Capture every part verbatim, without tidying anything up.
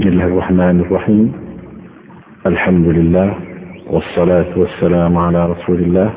بسم الله الرحمن الرحيم. الحمد لله والصلاة والسلام على رسول الله.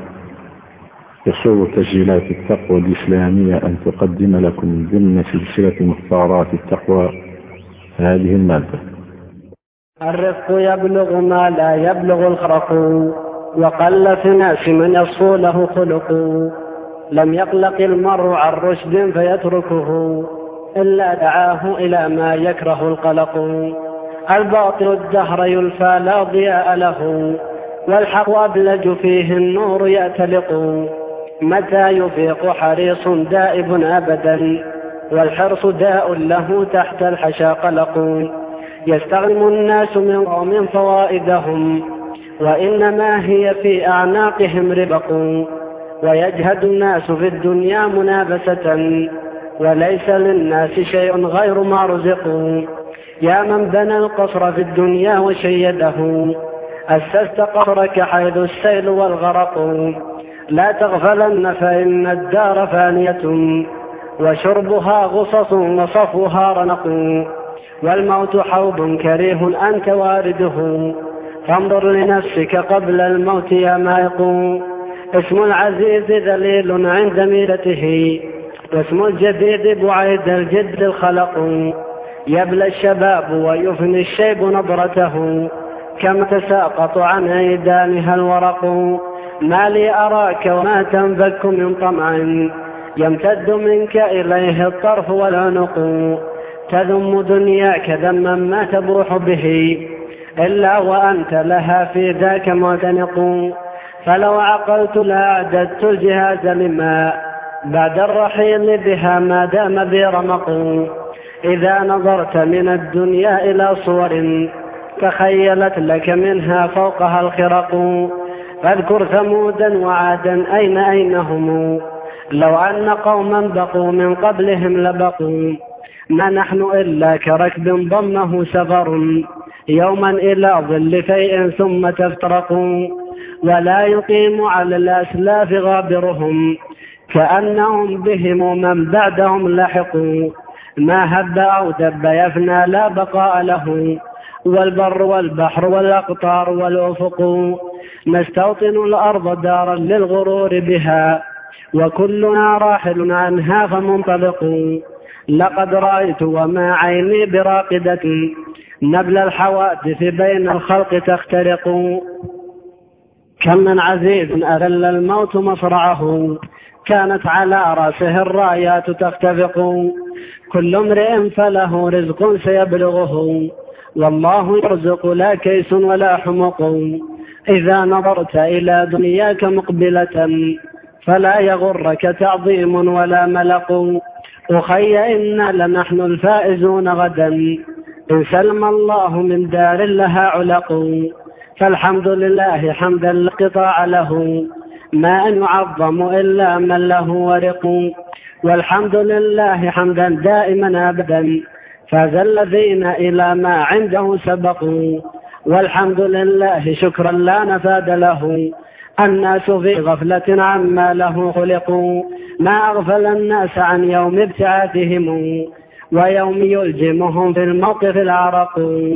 يسر تسجيلات التقوى الإسلامية أن تقدم لكم ضمن سلسلة مختارات التقوى هذه المادة. الرفق يبلغ ما لا يبلغ الخرق، وقل في الناس من يصفو له خلق. لم يقلق المرء عن رشد فيتركه، إلا دعاه إلى ما يكره القلق. الباطل الدهر يلفى لا ضياء له، والحق أبلج فيه النور يأتلق. متى يفيق حريص دائب أبدا، والحرص داء له تحت الحشا قلق. يستغنم الناس من قوم فوائدهم، وإنما هي في أعناقهم ربق. ويجهد الناس في الدنيا منابسة، وليس للناس شيء غير ما رزقوا. يا من بنى القصر في الدنيا وشيده، أسست قصرك حيث السيل والغرق. لا تغفلن فإن الدار فانية، وشربها غصص وصفوها رنق. والموت حوض كريه أنت وارده، فانظر لنفسك قبل الموت يا مائق. اسم العزيز ذليل عند ميلته، واسم الجديد بعيد الجد الخلق. يبلى الشباب ويفني الشيب نظرته، كم تساقط عن عيدانها الورق. ما لي أراك وما تنفك من طمع، يمتد منك إليه الطرف والعنق. تذم دنياك ذما ما تبوح به، إلا وأنت لها في ذاك معتنق. فلو عقلت لأعددت الجهاز لما بعد الرحيل بها ما دام بي رمق. إذا نظرت من الدنيا إلى صور، تخيلت لك منها فوقها الخرق. فاذكر ثمودا وعادا أين أينهم، لو أن قوما بقوا من قبلهم لبقوا. ما نحن إلا كركب ضمه سفر، يوما إلى ظل فيء ثم تفترقوا. ولا يقيم على الأسلاف غابرهم، كأنهم بهم من بعدهم لحقوا. ما هب أو دب يفنى لا بقاء له، والبر والبحر والأقطار والأفق. نستوطن الأرض دارا للغرور بها، وكلنا راحل عنها فمنطلق. لقد رأيت وما عيني براقدة، نبل الحوادث بين الخلق تخترق. كم من عزيز أذل الموت مصرعه، كانت على رأسه الرايات تختفق. كل امرئ فله رزق سيبلغه، والله يرزق لا كيس ولا حمق. إذا نظرت إلى دنياك مقبلة، فلا يغرك تعظيم ولا ملق. أخي إنا لنحن الفائزون غدا، إن سلم الله من دار لها علق. فالحمد لله حمدا لا انقطاع له، ما أن يعظم إلا من له ورق. والحمد لله حمدا دائما أبدا، فاز الذين إلى ما عنده سبقوا. والحمد لله شكرا لا نفاد له، الناس في غفلة عما له خلقوا. ما أغفل الناس عن يوم ابتعاثهم، ويوم يلجمهم في الموقف العرق.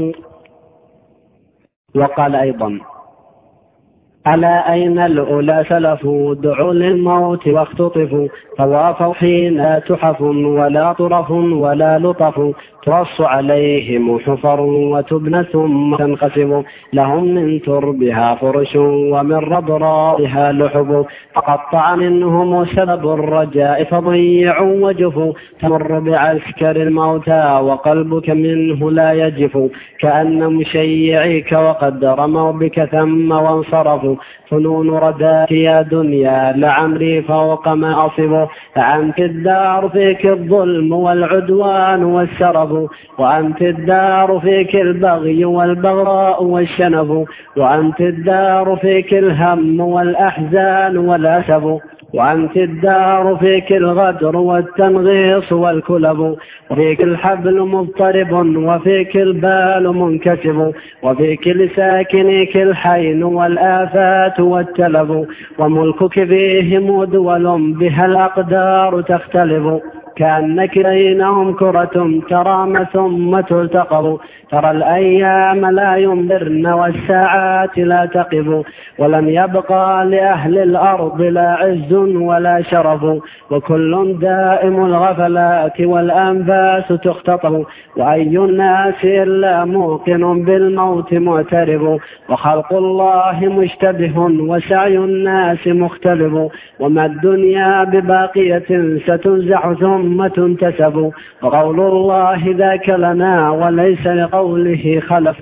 وقال أيضا: ألا أين الأولى سلفوا، دعوا للموت واختطفوا. طوافوا حين لا تحف ولا طرف ولا لطف، ترص عليهم حفر وتبنى ثم تنقسم. لهم من تربها فرش ومن رضرائها لحب، فقطع منهم سبب الرجاء فضيعوا وجفوا. تمر بعسكر الموتى وقلبك منه لا يجف، كأن مشيعيك وقد رموا بك ثم وانصرفوا. فنون رداك يا دنيا لعمري فوق ما أصب، أنت الدار فيك الظلم والعدوان والسرف، وأنت الدار فيك البغي والبغراء والشنف، وأنت الدار فيك الهم والأحزان والأسف، وأنت الدار فيك الغدر والتنغيص والكلب، وفيك الحبل مضطرب وفيك البال منكسب، وفيك لساكنيك الحين والآفات والتلب، وملكك فيهم دول بها الأقدار تختلف. كأنك بينهم كرة ترام ثم تلتقط. ترى الأيام لا ينبرن والساعات لا تقف، ولم يبقى لأهل الأرض لا عز ولا شرف، وكل دائم الغفلات والأنفاس تختطف، وأي الناس إلا موقن بالموت معترف، وخلق الله مشتبه وسعي الناس مختلف، وما الدنيا بباقية ستنزع ثم تنتسب، وقول الله ذاك لنا وليس لقوله خلف.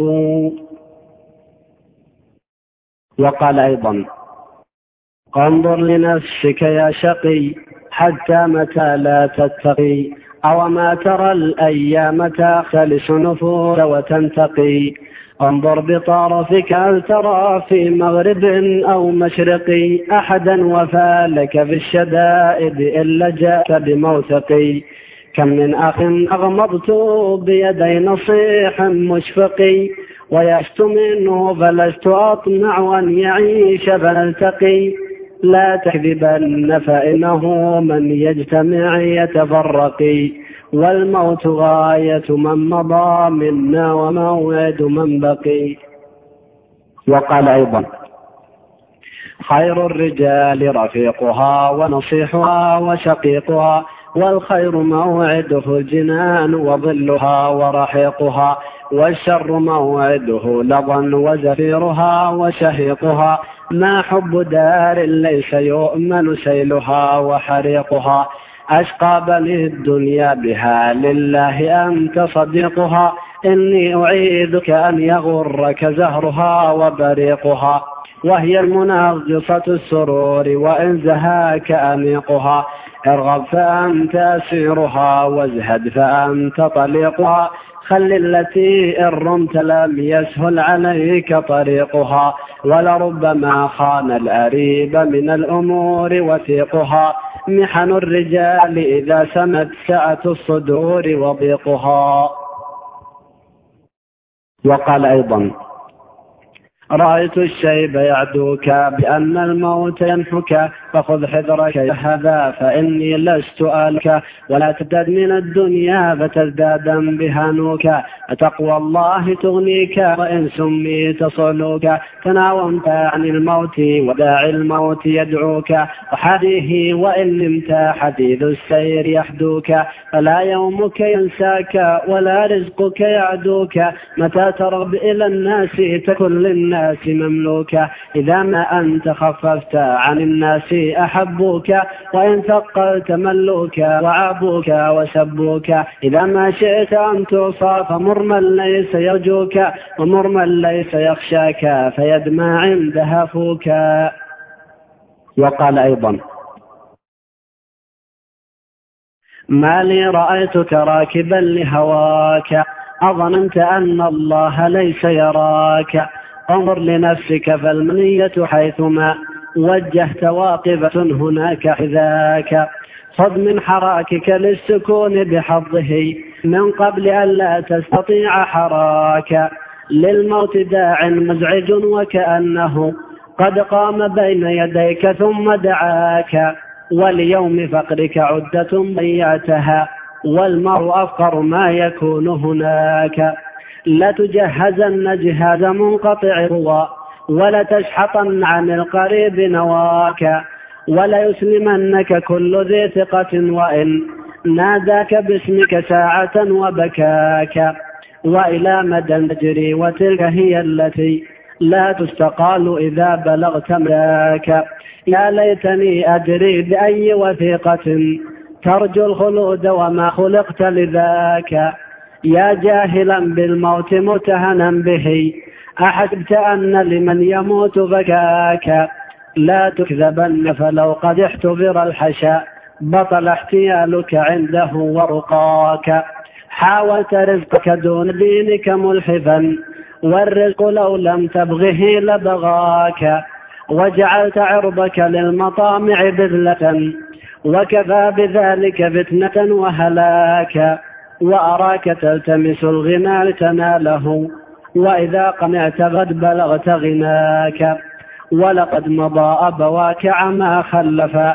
وقال أيضا: انظر لنفسك يا شقي حتى متى لا تتقي، أو ما ترى الأيام تختلس نفور وتنتقي، انظر بطرفك هل ترى في مغرب أو مشرق أحدا وفالك في الشدائد إلا جاءت بموثقي، كم من أخ أغمضت بيدي نصيح مشفقي، ويأست منه فلست أطمع أن يعيش فنلتقي، لا تكذبن فإنه من يجتمع يتفرق، والموت غاية من مضى منا وموعد من بقي. وقال أيضا: خير الرجال رفيقها ونصيحها وشقيقها، والخير موعده الجنان وظلها ورحيقها، والشر موعده لظى وزفيرها وشهيقها، ما حب دار ليس يؤمن سيلها وحريقها، أشقى بني الدنيا بها لله أنت صديقها، إني أعيذك أن يغرك زهرها وبريقها، وهي المنغصة السرور وإن زهاك أنيقها، ارغب فأنت أسيرها وازهد فأنت طليقها، خل التي إن رمت لم يسهل عليك طريقها، ولربما خان الأريب من الأمور وثيقها، محن الرجال إذا سمت سعة الصدور وضيقها. وقال أيضا: رأيت الشيب يعدوك بأن الموت ينحك، فخذ حذرك يا هذا فإني لست آلك، ولا تزداد من الدنيا فتزدادا بهانوك، فتقوى الله تغنيك وإن سميت صلوك، تناومت عن الموت وداعي الموت يدعوك، وحديه وإن نمت حديث السير يحدوك، فلا يومك ينساك ولا رزقك يعدوك، متى ترغب إلى الناس تكن للناس مملوكا، إذا ما أنت خففت عن الناس أحبوك، وإن ثقلت ملوك وعابوك وسبوك، إذا ما شئت أن توصى فمر من ليس يرجوك، ومر من ليس يخشاك فيدمى عند هفوك. وقال أيضا: ما لي رأيتك راكبا لهواك، أظننت أن الله ليس يراك، انظر لنفسك فالمنية حيثما وجهت واقبة هناك حذاك، خذ من حراكك للسكون بحظه من قبل أن لا تستطيع حراك، للموت داع مزعج وكأنه قد قام بين يديك ثم دعاك، وليوم فقرك عدة ضيعتها، والمرء أفقر ما يكون هناك، لا تجهزن جهاز منقطع الروى، ولا تشحطن عن القريب نواك، ولا يسلمنك كل ذي ثقة وإن ناداك باسمك ساعة وبكاك، وإلى مدى تجري وتلك هي التي لا تستقال إذا بلغت ملاك، يا ليتني أدري بأي وثيقة ترجو الخلود وما خلقت لذاك، يا جاهلا بالموت متهنا به أحسبت أن لمن يموت بكاك، لا تكذبن فلو قد احتضر الحشاء بطل احتيالك عنده ورقاك، حاولت رزقك دون دينك ملحفا، والرزق لو لم تبغه لبغاك، وجعلت عرضك للمطامع بذلة، وكفى بذلك فتنة وهلاك، وأراك تلتمس الغنى لتناله، وإذا قنعت قد بلغت غناك، ولقد مضى أبواك عما خلفا،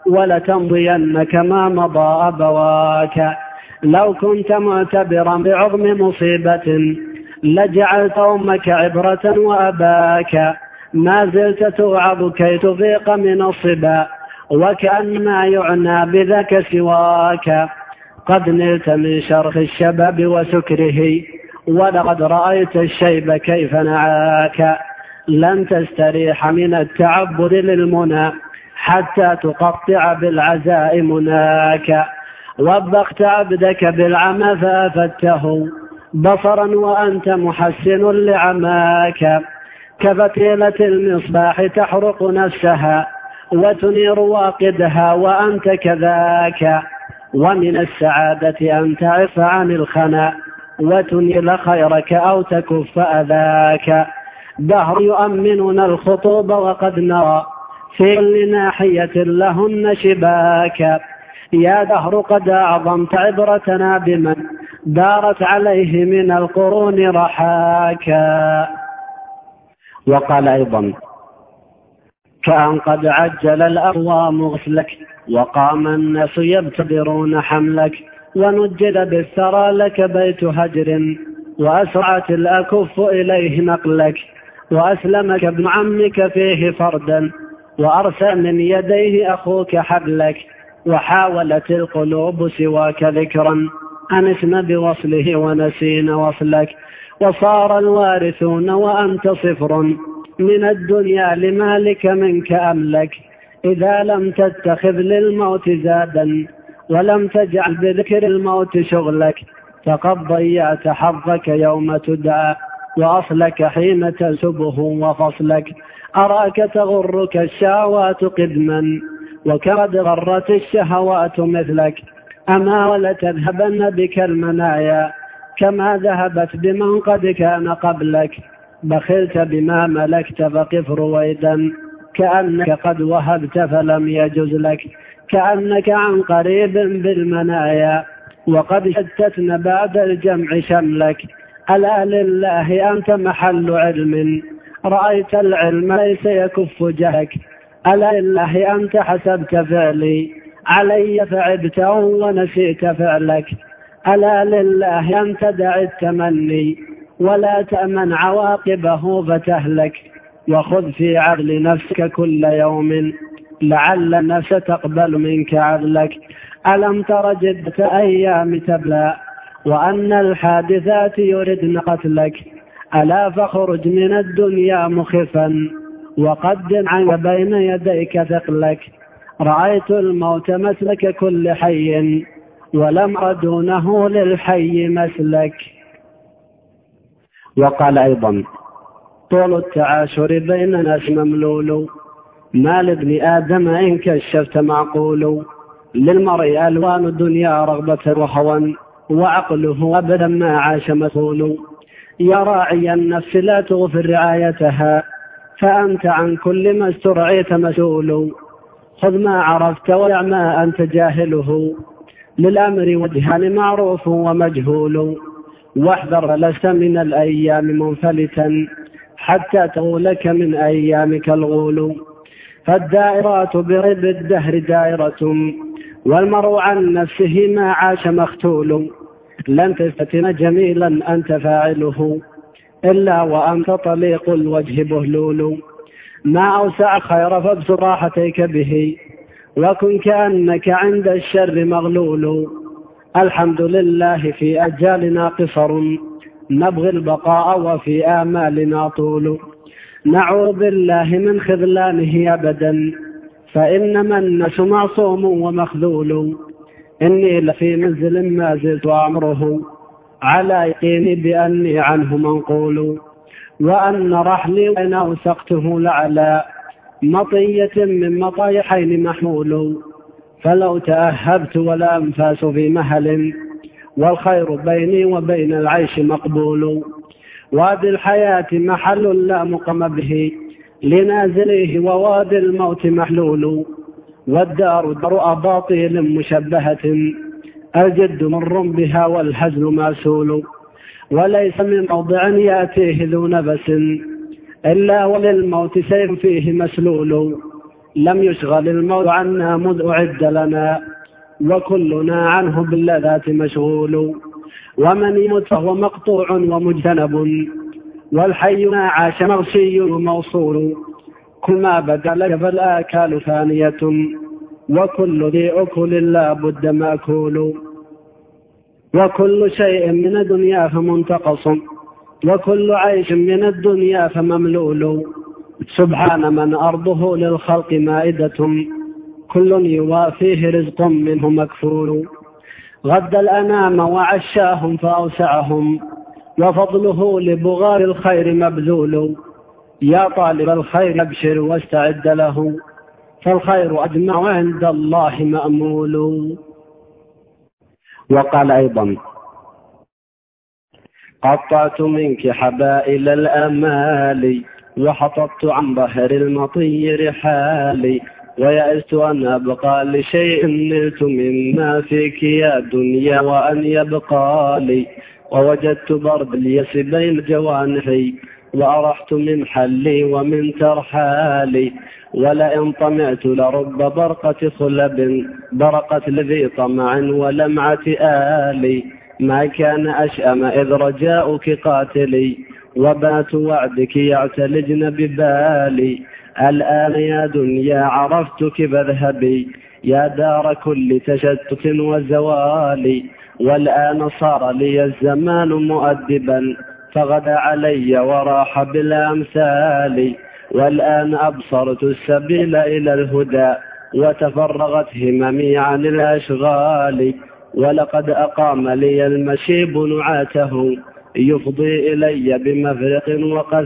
ولتمضين كما مضى أبواك. لو كنت معتبرا بعظم مصيبة لجعلت أمك عبرة وأباك. ما زلت توعظ كي تفيق من الصبا وكأن ما يعنى بذاك سواك. قد نلت من شرخ الشباب وسكره ولقد رأيت الشيب كيف نعاك. لن تستريح من التعبد للمنى حتى تقطع بالعزاء مناك. وبخت عبدك بالعمى فأفدته بصرا وأنت محسن لعماك. كفتيلة المصباح تحرق نفسها وتنير واقدها وأنت كذاك. ومن السعادة أن تعف عن الخنا وتنيل خيرك أو تكف أذاك. دهر يؤمننا الخطوب وقد نرى في كل ناحية لهن شباك. يا دهر قد أعظمت عبرتنا بمن دارت عليه من القرون رحاكا. وقال أيضا كأن قد عجل الأقوام غسلك وقام الناس يبتدرون حملك. ونجد بالثرى لك بيت هجر وأسرعت الأكف إليه نقلك. وأسلمك ابن عمك فيه فردا وأرسل من يديه أخوك حبلك. وحاولت القلوب سواك ذكرا أنسن بوصله ونسين وصلك. وصار الوارثون وأنت صفر من الدنيا لمالك منك أملك. إذا لم تتخذ للموت زادا ولم تجعل بذكر الموت شغلك فقد ضيعت حظك يوم تدعى وأصلك حين تنسبه وفصلك. أراك تغرك الشهوات قدما وكرد غرت الشهوات مثلك. أما ولتذهبن بك المنايا كما ذهبت بمن قد كان قبلك. بخلت بما ملكت فقف رويدا كأنك قد وهبت فلم يجز لك. كأنك عن قريب بالمنايا وقد شتتن بعد الجمع شملك. ألا لله أنت محل علم رأيت العلم ليس يكف جهك. ألا لله أنت حسبت فعلي علي فعبته ونسيت فعلك. ألا لله أنت دع التمني ولا تأمن عواقبه فتهلك. وخذ في عدل نفسك كل يوم لعل النفس تقبل منك عدلك. ألم تر جدة أيام تبلى وأن الحادثات يردن قتلك. ألا فاخرج من الدنيا مخفا وقدم عنك بين يديك ثقلك. رأيت الموت مسلك كل حي ولم أدونه للحي مسلك. وقال أيضا طول التعاشر بين ناس مملول ما لابن آدم إن كشفت معقول. للمرء ألوان الدنيا رغبة وهوى وعقله أبدا ما عاش مثول. يا راعي النفس لا تغفر رعايتها فأنت عن كل ما استرعيت مسؤول. خذ ما عرفت ودع ما أنت جاهله للأمر وجهان معروف ومجهول. واحذر لست من الأيام منفلتا حتى تغولك من أيامك الغول. فالدائرات برب الدهر دائرة والمرء عن نفسه ما عاش مختول. لن تستتن جميلا أنت فاعله إلا وأنت طليق الوجه بهلول. ما أوسع خير فابسط راحتيك به وكن كأنك عند الشر مغلول. الحمد لله في أجالنا قصر نبغي البقاء وفي آمالنا طول. نعوذ بالله من خذلانه أبدا فإنما الناس معصوم ومخذول. إني لفي منزل ما زلت أمره على يقيني بأني عنه منقول. وأن رحلي وإن أوسقته لعلى مطية من مطايحين محمول. فلو تأهبت ولا أنفاس في مهل والخير بيني وبين العيش مقبول. وادي الحياة محل لا مقم به لنازله ووادي الموت محلول. والدار دار أباطيل مشبهة الجد مر بها والهزل ماسول. وليس من موضع يأتيه ذو نفس إلا وللموت سيف فيه مسلول. لم يشغل الموت عنا مذ أعد لنا، وكلنا عنه باللذات مشغول. ومن يمت فهو مقطوع ومجتنب، والحي ما عاش مغشي وموصول. كل ما بدا لك فالآكال ثانية، وكل ذي أكل لا بد مأكول. وكل شيء من الدنيا فمنتقص، وكل عيش من الدنيا فمملول. سبحان من أرضه للخلق مائدة، كل يوافيه رزق منه مكفول. غد الأنام وعشاهم فأوسعهم، وفضله لبغار الخير مبذول. يا طالب الخير أبشر واستعد له، فالخير أجمع عند الله مأمول. وقال أيضا: قطعت منك حبائل الأمال، وحطبت عن ظهر المطي رحالي، ويأست أن أبقى لشيء نلت مما فيك يا دنيا وأن يبقى لي. ووجدت برد اليأس بين جوانحي، وأرحت من حلي ومن ترحالي. ولئن طمعت لرب برقة خلب، برقت لذي طمع ولمعة آلي. ما كان أشأم إذ رجاؤك قاتلي، وبات وعدك يعتلجن ببالي. الآن يا دنيا عرفتك فاذهبي، يا دار كل تشتت وزوالي. والآن صار لي الزمان مؤدبا، فغدا علي وراح بالأمثال. والآن أبصرت السبيل إلى الهدى، وتفرغت هممي عن الأشغال. ولقد أقام لي المشيب نعاته، يفضي إلي بمفرق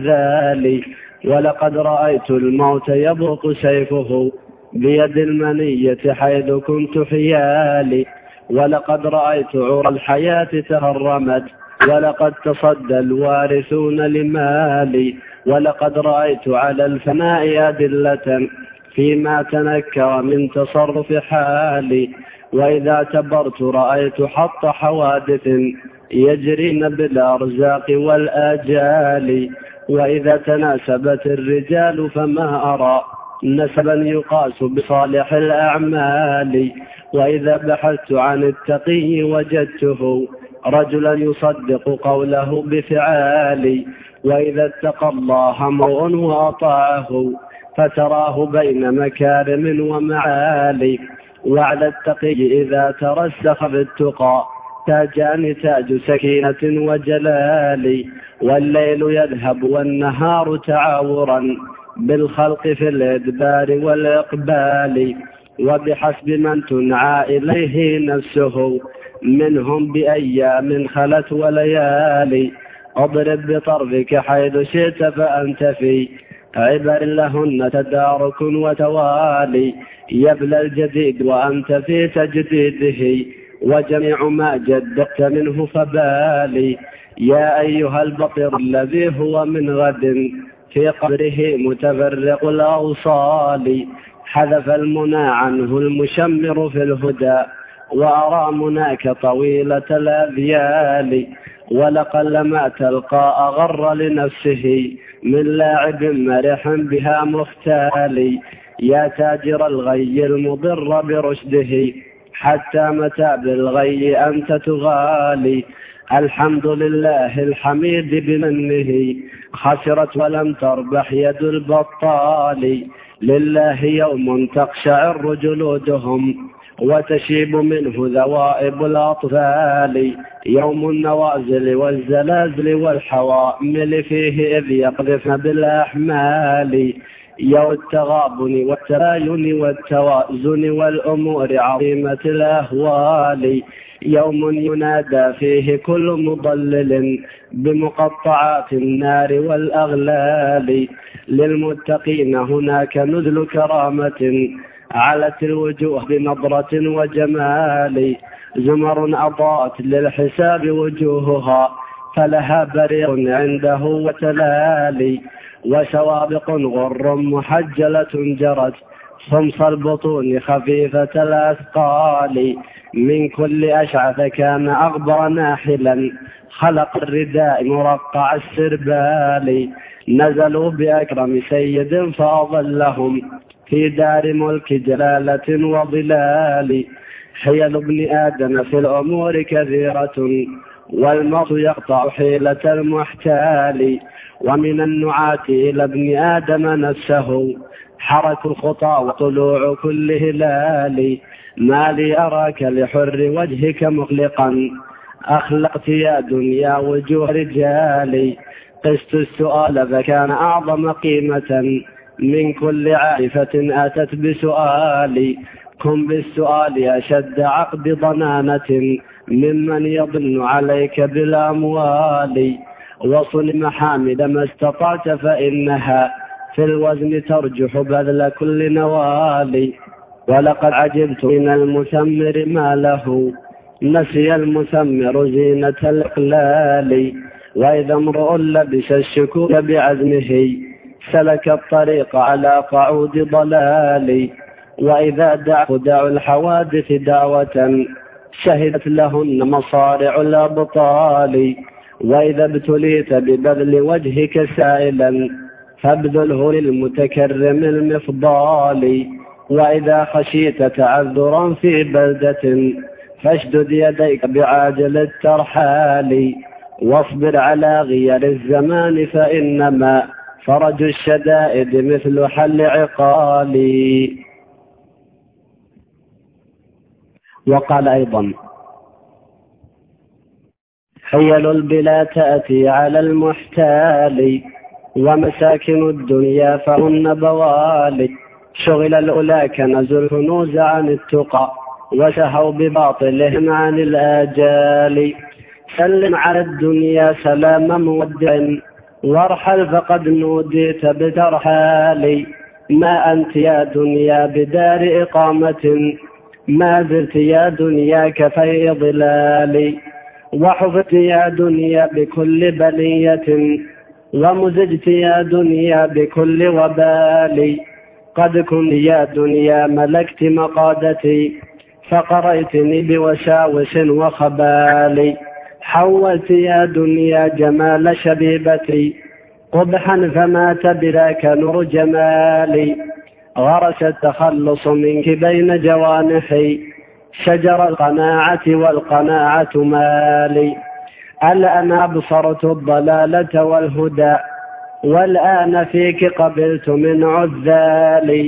وقذال. ولقد رأيت الموت يبرق سيفه بيد المنية حيث كنت حيالي. ولقد رأيت عرى الحياة تهرمت، ولقد تصدى الوارثون لمالي. ولقد رأيت على الفناء أدلة فيما تنكر من تصرف حالي. وإذا اعتبرت رأيت حط حوادث يجرين بالأرزاق والآجال. وإذا تناسبت الرجال فما أرى نسبا يقاس بصالح الأعمال. وإذا بحثت عن التقي وجدته رجلا يصدق قوله بفعال. وإذا اتقى الله امرؤ وأطاعه فتراه بين مكارم ومعالي. وعلى التقي إذا ترسخ بالتقى تاجان تاج سكينة وجلال. والليل يذهب والنهار تعاورا بالخلق في الإدبار والإقبال. وبحسب من تنعى إليه نفسه منهم بأيام خلت وليالي. اضرب بطرفك حيث شئت فأنت في عبر لهن تدارك وتوالي. يبلى الجديد وأنت في تجديده، وجميع ما جددت منه فبالي. يا أيها البطر الذي هو من غد في قبره متفرق الأوصال. حذف المنى عنه المشمر في الهدى، وأرى مناك طويلة الأذيال. ولقل ما تلقى أغر لنفسه من لاعب مرح بها مختال. يا تاجر الغي المضر برشده، حتى متى بالغي أنت تغالي. الحمد لله الحميد بمنه، خسرت ولم تربح يد البطال. لله يوم تقشعر جلودهم، وتشيب منه ذوائب الأطفال. يوم النوازل والزلازل والحوامل فيه إذ يقذفن بالأحمال. يوم التغابن والتباين والتوازن والأمور عظيمة الأهوال. يوم ينادى فيه كل مضلل بمقطعات النار والأغلال. للمتقين هناك نزل كرامة، علت الوجوه بنظرة وجمال. زمر أضاءت للحساب وجوهها، فلها بريق عنده وتلالي. وسوابق غر محجلة جرت خمص البطون خفيفة الأثقال. من كل أشعث كان أغبر ناحلا خلق الرداء مرقع السربال نزلوا بأكرم سيد فأظلهم في دار ملك جلالة وظلال حيل ابن آدم في الأمور كثيرة والمرء يقطع حيلة المحتال ومن النعاة إلى ابن آدم نفسه حرك الخطى وطلوع كل هلال ما لي أراك لحر وجهك مخلقا أخلقت يا دنيا وجوه رجالي قست السؤال فكان أعظم قيمة من كل عارفة أتت بسؤالي كن بالسؤال أشد عقد ضنانة ممن يضن عليك بالأموال وصل محامد ما استطعت فإنها في الوزن ترجح بذل كل نوال ولقد عجبت من المثمر ما له نسي المثمر زينة الإقلال وإذا امرؤ لبس الشكوك بعزمه سلك الطريق على قعود ضلال وإذا دعوا دعوا الحوادث دعوة شهدت لهن مصارع الأبطال وإذا ابتليت ببذل وجهك سائلا فابذله للمتكرم المفضال وإذا خشيت تعذرا في بلدة فاشدد يديك بعاجل الترحال واصبر على غير الزمان فإنما فرج الشدائد مثل حل عقالي. وقال أيضا حيل البلا تأتي على المحتال ومساكن الدنيا فهن بوالي شغل الأولى كنزوا الكنوز عن التقى وسهوا بباطلهم عن الآجال سلم على الدنيا سلام مودع وارحل فقد نوديت بترحال ما أنت يا دنيا بدار إقامة ما زلت يا دنيا كفي ظلال وحفظت يا دنيا بكل بلية ومزجت يا دنيا بكل وبال قد كنت يا دنيا ملكت مقادتي فقريتني بوساوس وخبال حولت يا دنيا جمال شبيبتي قبحا فما تبراك نور جمالي غرس التخلص منك بين جوانحي شجر القناعة والقناعة مالي الآن أبصرت الضلالة والهدى والآن فيك قبلت من عذالي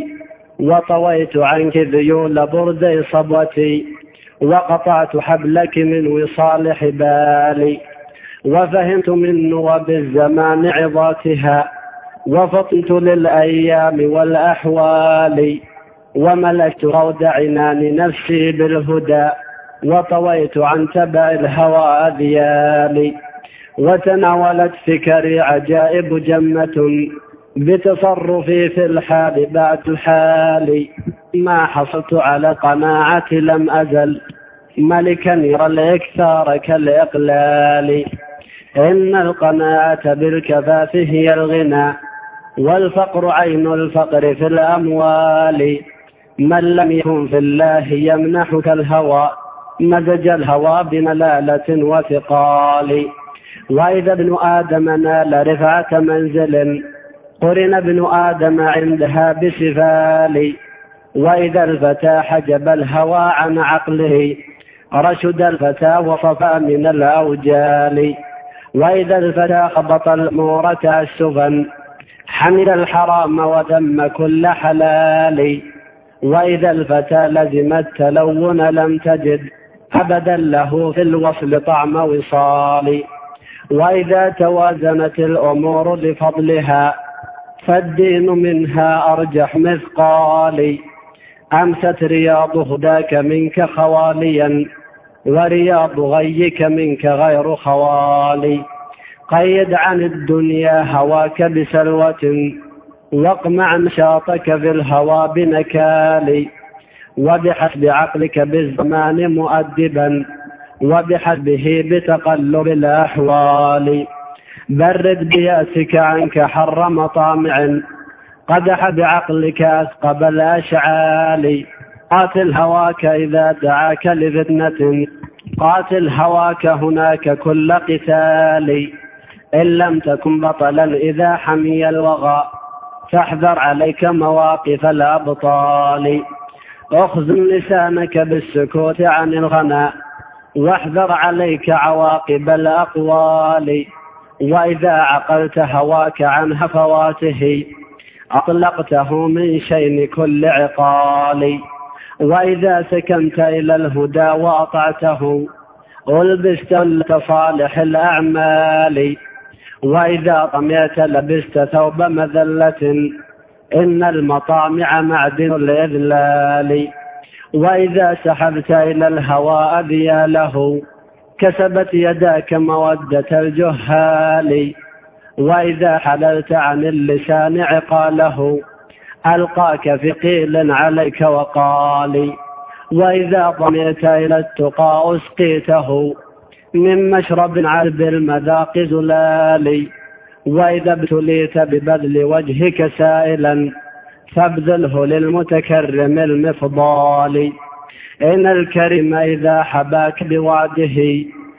وطويت عنك ذيول بردي صبوتي وقطعت حبلك من وصال حبالي وفهمت من نوب الزمان عظاتها وفطنت للأيام والأحوال وملكت رود عنان نفسي بالهدى وطويت عن تبع الهوى أذيالي وتناولت فكري عجائب جمة بتصرفي في الحال بعد الحال ما حصلت على قناعة لم أزل ملكا يرى الإكثار كالإقلال إن القناعة بالكفاف هي الغنى والفقر عين الفقر في الأموال من لم يكن في الله يمنحك الهوى مزج الهوى بملالة وثقال وإذا ابن آدم نال رفعة منزل قرن ابن آدم عندها بسفال وإذا الفتى حجب الهوى عن عقله رشد الفتى وصفى من الأوجال وإذا الفتى خبط الأمور تأسفا حمل الحرام وذم كل حلال وإذا الفتى لزم التلون لم تجد أبدا له في الوصل طعم وصال وإذا توازنت الأمور لفضلها فالدين منها أرجح مثقال أمست رياض هداك منك خواليا ورياض غيك منك غير خوالي قيد عن الدنيا هواك بسلوة واقمع نشاطك في الهوى بنكال وبحسب عقلك بالزمان مؤدبا وبحسبه بتقلب الأحوال برد بيأسك عنك حر مطامع قدح بعقلك أثقب الأشعال قاتل هواك إذا دعاك لفتنة، قاتل هواك هناك كل قتال، إن لم تكن بطلا إذا حمي الوغى، فاحذر عليك مواقف الأبطال. اخزن لسانك بالسكوت عن الغنى، واحذر عليك عواقب الأقوال، وإذا عقلت هواك عن هفواته، أطلقته من شين كل عقال، وإذا سكنت إلى الهدى وأطعته، ألبست صالح الأعمال، وإذا طمعت لبست ثوب مذلة، إن المطامع معدن الإذلال، وإذا سحبت إلى الهوى أذياله، كسبت يداك مودة الجهال، وإذا حللت عن اللسان عقاله، ألقاك في قيل عليك وقال، وإذا ضمئت إلى التقى أسقيته، من مشرب عذب المذاق زلال، وإذا ابتليت ببذل وجهك سائلا، فابذله للمتكرم المفضال، إن الكريم إذا حباك بوعده،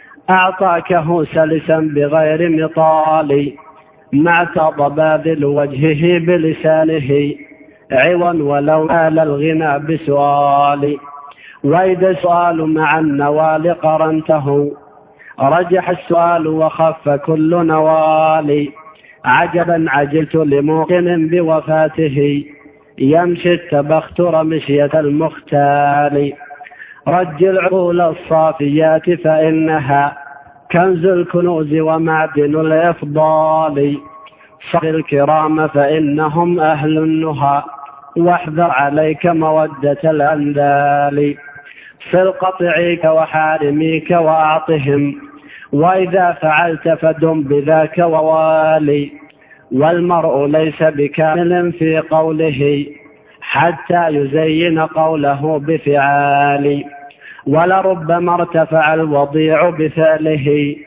أعطاكه سلسا بغير مطال، مع تضباذل وجهه بلسانه، عوا ولو آل الغنى بسؤال، وإذا السؤال مع النوال قرنته، رجح السؤال وخف كل نوال، عجبا عجلت لموقن بوفاته، يمشي التبختر مشية المختال، رج العقول الصافيات فإنها كنز الكنوز ومعدن الإفضال، صغ الكرام فإنهم أهل النهى، واحذر عليك مودة الأندال، صل قطعيك وحارميك وأعطهم، وإذا فعلت فدم بذاك ووالي، والمرء ليس بكامل في قوله، حتى يزين قوله بفعال، ولربما ارتفع الوضيع بفعله،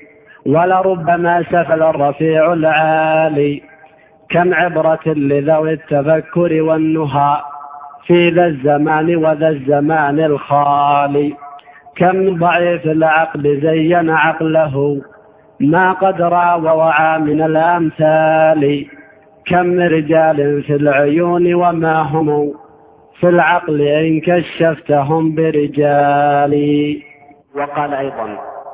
ولربما سفل الرفيع العالي، كم عبرة لذوي التفكر والنهى، في ذا الزمان وذا الزمان الخالي، كم ضعيف العقل زين عقله، ما قد رأى ووعى من الأمثال، كم رجال في العيون وما هم في العقل إن كشفتهم برجال. وقال أيضا: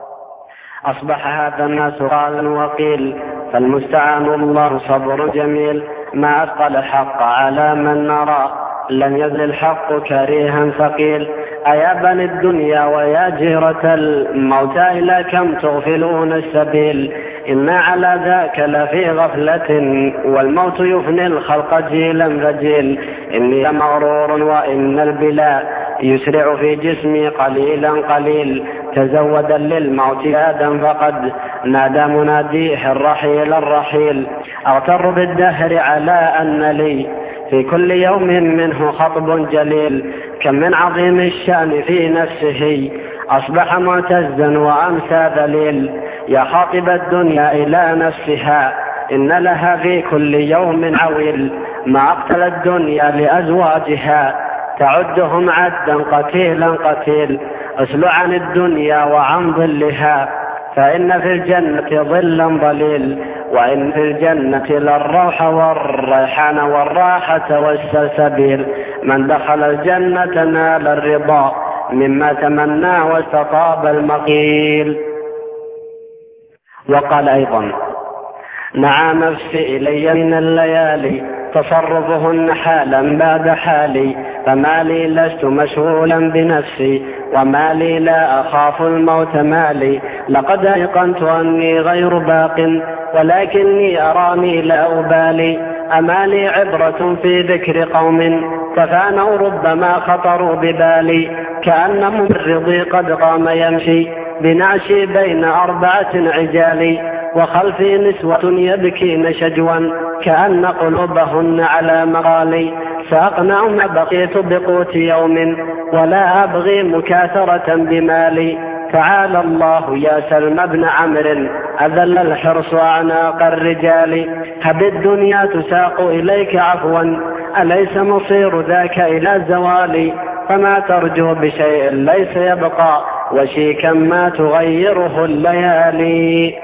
أصبح هذا الناس قالا وقيل، فالمستعان الله صبر جميل، ما أثقل الحق على من نرى، لم يزل الحق كريها ثقيل، أيا بني الدنيا ويا جيرة الموتى إلى كم تغفلون السبيل، إنا على ذاك لفي غفلة، والموت يفني الخلق جيلا رجيل، إني لمغرور وإن البلاء يسرع في جسمي قليلا قليل، تزودا للموت آدم فقد نادى مناديه الرحيل الرحيل، أغتر بالدهر على أن لي في كل يوم منه خطب جليل، كم من عظيم الشأن في نفسه أصبح معتزا وأمسى ذليل، يا خاطب الدنيا إلى نفسها إن لها في كل يوم عويل، ما أقتل الدنيا لأزواجها تعدهم عدا قتيلا قتيل، أسل عن الدنيا وعن ظلها فإن في الجنة ظلا ظليل، وإن في الجنة للروح والريحان والراحة والسلسبيل، من دخل الجنة نال الرضا مما تمنى واستطاب المقيل. وقال أيضا: نعى نفسي إلي من الليالي تصرفهن حالا بعد حالي، فما لي لست مشغولا بنفسي وما لي لا أخاف الموت مالي، لقد أيقنت أني غير باق ولكني أراني لا أبالي، أما لي عبرة في ذكر قوم تفانوا ربما خطروا ببالي، كأن ممرضي قد قام يمشي بنعشي بين أربعة عجال، وخلفي نسوة يبكين شجوا كأن قلوبهن على مغالي، سأقنع ما بقيت بقوت يوم ولا أبغي مكاثرة بمالي، تعالى الله يا سلم بن عمرو أذل الحرص أعناق الرجال، هب الدنيا تساق إليك عفوا أليس مصير ذاك إلى زوالي، فما ترجو بشيء ليس يبقى وشيكا ما تغيره الليالي.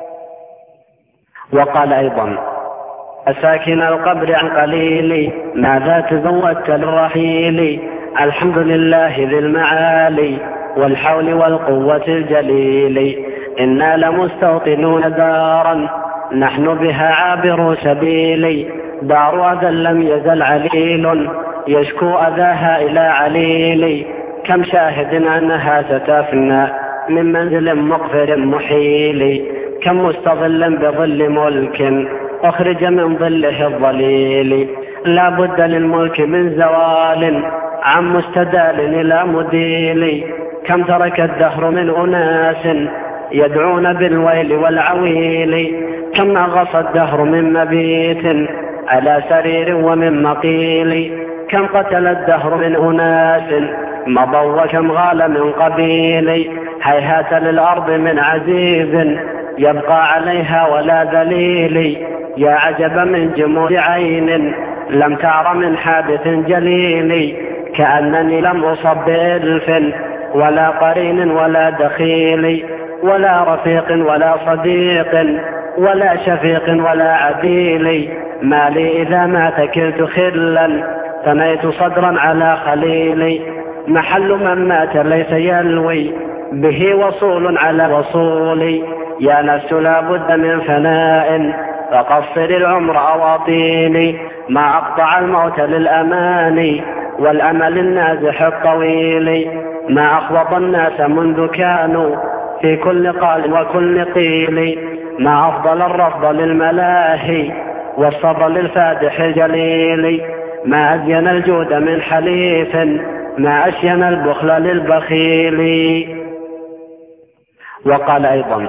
وقال أيضا: أساكن القبر عن قليل ماذا تزودت للرحيل، الحمد لله ذي المعالي والحول والقوة الجليل، إنا لمستوطنون دارا نحن بها عابر سبيل، دار أذى لم يزل عليل يشكو أذاها إلى عليل، كم شاهد أنها ستفنى من منزل مقفر محيل، كم مستظل بظل ملك أخرج من ظله الظليل، لا بد للملك من زوال عن مستدال إلى مديل، كم ترك الدهر من أناس يدعون بالويل والعويل، كم أغص الدهر من مبيت على سرير ومن مقيل، كم قتل الدهر من أناس مضوا وكم غال من قبيل، هيهات للأرض من عزيز يبقى عليها ولا ذليل، يا عجب من جمود عين لم تعر من حادث جليل، كأنني لم أصب بإلف ولا قرين ولا دخيل، ولا رفيق ولا صديق ولا شفيق ولا عديل، ما لي إذا ما تكلت خلا ثنيت صدرا على خليل، محل من مات ليس يلوي به وصول على وصول، يا نفس لا بد من فناء فقصر العمر أواطيل، ما أقطع الموت للأمان والأمل النازح الطويل، ما أخوض الناس منذ كانوا في كل قال وكل قيل، ما أفضل الرفض للملاهي والصبر للفادح الجليل، ما أزين الجود من حليف ما أشين البخل للبخيل. وقال أيضا: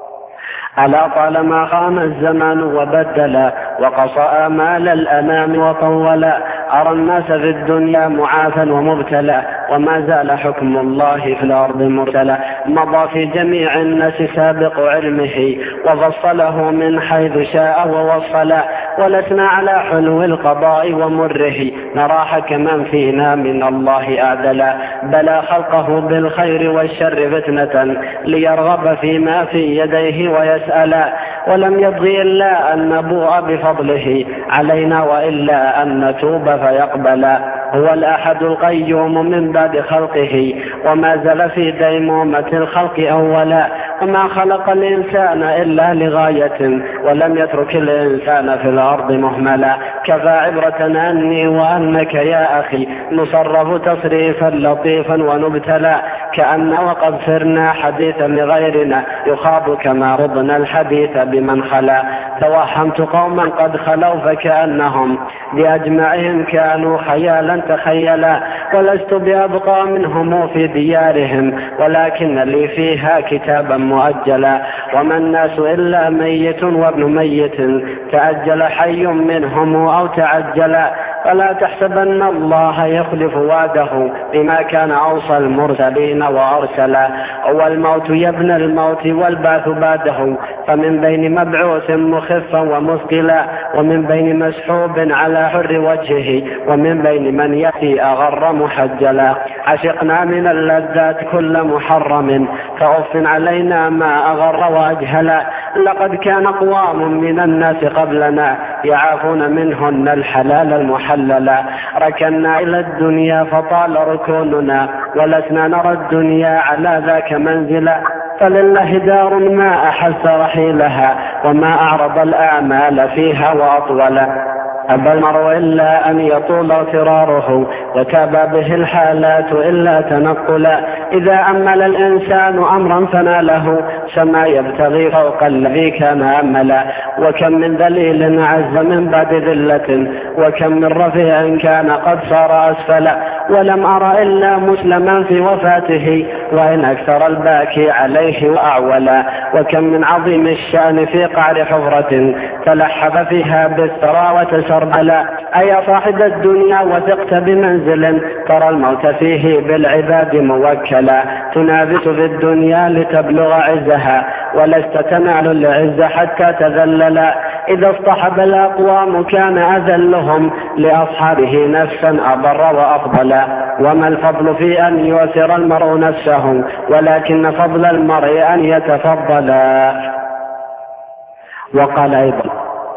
ألا طالما خان الزمان وبدل وقصى آمال الأنام وطول، أرى الناس في الدنيا معافى ومبتلى وما زال حكم الله في الأرض مرسلا، مضى في جميع الناس سابق علمه وفصله من حيث شاء ووصل، ولسنا على حلو القضاء ومره نرى حكما فينا من الله أعدلا، بلى خلقه بالخير والشر فتنة ليرغب فيما في يديه ويسأل، ولم يبغي إلا أن نبوء بفضله علينا وإلا أن نتوب فيقبل، هو الأحد القيوم من بعد خلقه وما زال في ديمومة الخلق أولا، وما خلق الإنسان إلا لغاية ولم يترك الإنسان في الأرض مهملا، كفى عبرة أني وأنك يا أخي نصرف تصريفا لطيفا ونبتلى، كأن وقد صرنا حديثا لغيرنا يخاض كما رضنا الحديث بمن خلا، توهمت قوما قد خلوا فكأنهم بأجمعهم كانوا خيالا تخيلا، ولست بأبقى منهم في ديارهم ولكن لي فيها كتابا مؤجلا، وما الناس إلا ميت وابن ميت تأجل حي منهم أو تعجلا، فلا تحسبن الله يخلف وعده بما كان أوصى المرسلين وأرسلا، هو الموت يبنى الموت والبعث بعده، فمن بين مبعوث مخفا ومثقلا، ومن بين مسحوب على حر وجهه، ومن بين من يأتي أغر محجلا، عشقنا من اللذات كل محرم فأف علينا ما أغر وأجهلا، لقد كان أقوام من الناس قبلنا يعافون منهن الحلال المحللا، ركنا إلى الدنيا فطال ركوننا ولسنا نرى الدنيا على ذاك منزلا، فلله دار ما أحس رحيلها وما أعرض الأعمال فيها وأطولا، أبى المرء إلا أن يطول اغتراره وتابى به الحالات إلا تنقلا، إذا أمل الإنسان أمرا فناله سما يبتغي فوق الذي كان أملا، وكم من ذليل عز من بعد ذلة وكم من رفيع كان قد صار أسفلا، ولم أرى إلا مسلما في وفاته وإن أكثر الباكي عليه وأعولا، وكم من عظيم الشأن في قعر حفرة تلحف فيها بالثرى وتسربلا، أي صاحب الدنيا وثقت بمنزل ترى الموت فيه بالعباد موكلا، تنافس في الدنيا لتبلغ عزها ولست تنال العز حتى تذللا، إذا اصطحب الأقوام كان أذلهم لأصحابه نفسا أبر وأفضل. وما الفضل في أن يؤثر المرء نفسه ولكن فضل المرء أن يتفضل. وقال أيضا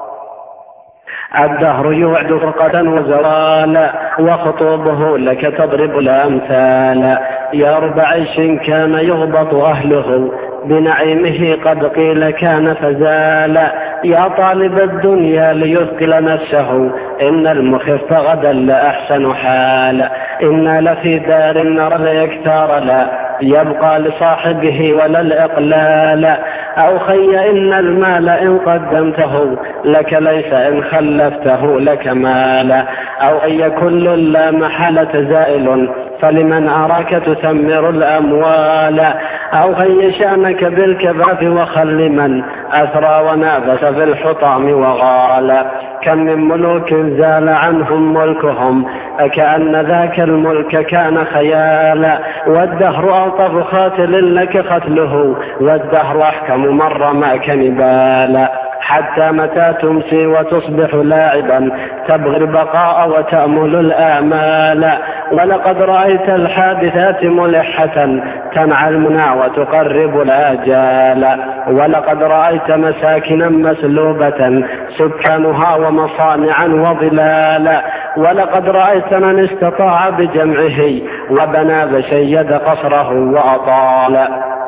الدهر يوعد فرقة وزوالا وخطوبه لك تضرب الأمثال. يا رب عيش كان يغبط أهله بنعيمه قد قيل كان فزالا. يا طالب الدنيا ليثقل نفسه إن المخف غدا لأحسن حال. إنا لفي دار نرى الإكثار لا يبقى لصاحبه ولا الإقلال. أو خي إن المال إن قدمته لك ليس إن خلفته لك مالا. أو أي كل لا محالة زائل فلمن أراك تثمر الأموال. أو خي شأنك بالكباف وخل من أثرى ونابس في الحطام وغال. كم من ملوك زال عنهم ملكهم أكأن ذاك الملك كان خيالا. والدهر ألطف خاتل لك قتله والدهر أحكم من رماك نبالا. حتى متى تمسي وتصبح لاعبا تبغي البقاء وتأمل الآمال. ولقد رأيت الحادثات ملحة تنعى المنى وتقرب الآجال. ولقد رأيت مساكنا مسلوبة سكانها ومصانعا وظلالا. ولقد رأيت من استطاع بجمعه وبنى بشيد قصره وأطال.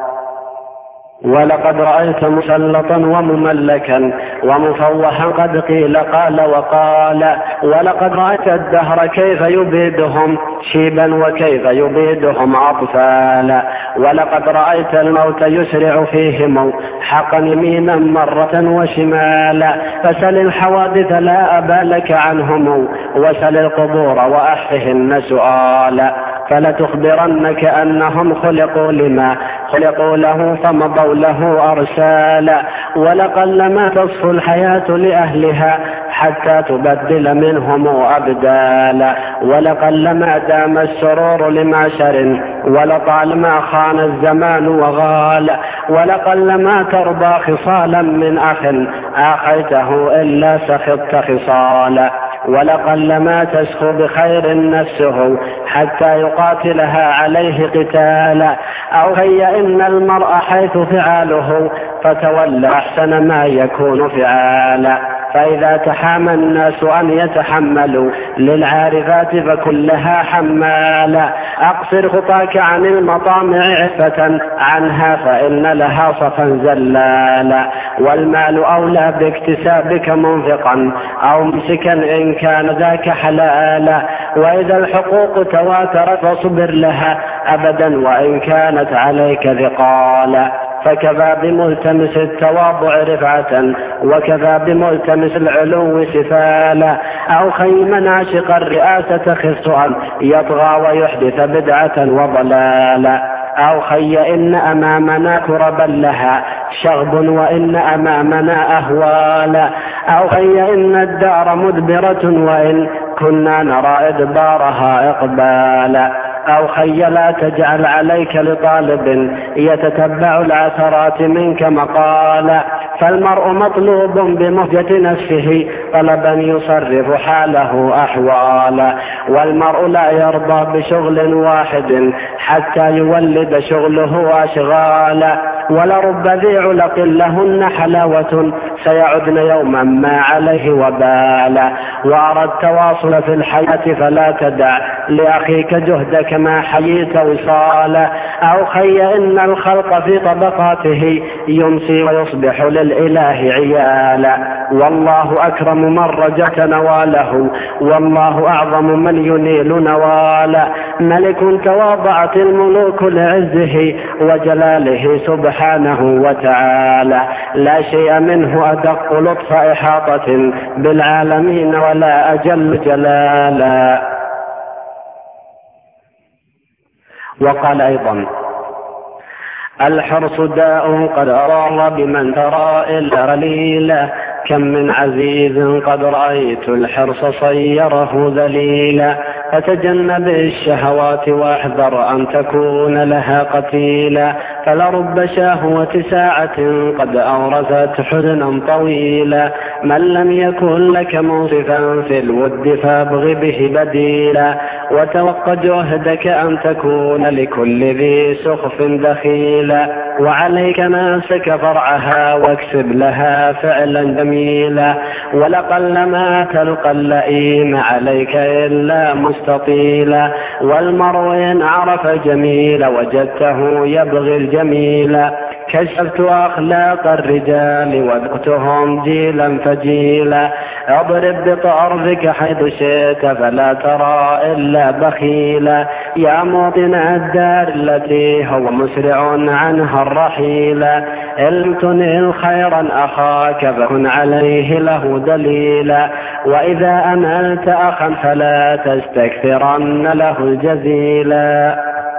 ولقد رأيت مسلطا ومملكا ومفوحا قد قيل قال وقال. ولقد رأيت الدهر كيف يبيدهم شيبا وكيف يبيدهم أطفالا. ولقد رأيت الموت يسرع فيهم حقا يمينا مرة وشمالا. فسل الحوادث لا أبا لك عنهم وسل القبور وأحفهن سؤالا. فلتخبرنك أنهم خلقوا لما خلقوا له فمضوا له أرسالا. ولقلما تصفو الحياة لأهلها حتى تبدل منهم أبدالا. ولقلما دام السرور لمعشر ولطالما خان الزمان وغال. ولقلما ترضى خصالا من أخ آخيته إلا سخطت خصالا. ولقلما تسخو بخير نفسه حتى يقاتلها عليه قتالا. أو هي إن المرء حيث فعاله فتولى أحسن ما يكون فعالا. فإذا تحامى الناس أن يتحملوا للعارفات فكلها حمالا. أقصر خطاك عن المطامع عفة عنها فإن لها صفا زلالا. والمال أولى باكتسابك منفقا أو ممسكا إن كان ذاك حلالا. وإذا الحقوق تواترت فاصبر لها أبدا وإن كانت عليك ثقالا. فكفى بملتمس التواضع رفعة وكفى بملتمس العلو سفالا. أو خيما عاشق الرئاسة خفت أن يطغى ويحدث بدعة وضلالا. أو خي إن أمامنا كربا لها شغب وإن أمامنا أهوالا. أو خي إن الدار مدبرة وإن كنا نرى إدبارها إقبالا. أو خي لا تجعل عليك لطالب يتتبع العثرات منك مقالا. فالمرء مطلوب بمهجة نفسه طلبا يصرف حاله أحوالا. والمرء لا يرضى بشغل واحد حتى يولد شغله أشغالا. ولرب ذي علق لهن حلاوة سيعدن يوما ما عليه وبالا. وأرى التواصل في الحياة فلا تدع لأخيك جهدك ما حييت وصالا. أو خي إن الخلق في طبقاته يمسي ويصبح للإله عيالا. والله أكرم من رجعت نواله والله أعظم من ينيل نوالا. ملك تواضعت الملوك لعزه وجلاله سبحانه وتعالى. لا شيء منه أدق لطف إحاطة بالعالمين ولا أجل جلالا. وقال أيضا الحرص داء قد أضر بمن ترى إلا قليلا. كم من عزيز قد رأيت الحرص صيره ذليلا. فتجنب الشهوات واحذر أن تكون لها قتيلا، فلرب شهوة ساعة قد أورثت حزنا طويلا. من لم يكن لك منصفا في الود فابغ به بديلا، وتوق جهدك أن تكون لكل ذي سخف دخيلا. وعليك نفسك فرعها واكسب لها فعلا جميلا، ولقل ما تلقى اللئيم عليك إلا مستطيلا. والمرء إن عرف الجميل وجدته يبغي الجميل، كشفت أخلاق الرجال وذقتهم جيلا فجيلا. اضرب بطرفك حيث شئت فلا ترى إلا بخيلا، يا موطن الدار التي هو مسرع عنها الرحيلا. إن تنل خيرا أخاك فكن عليه له دليلا، وإذا أملت أخا فلا تستكثرن له الجزيلا.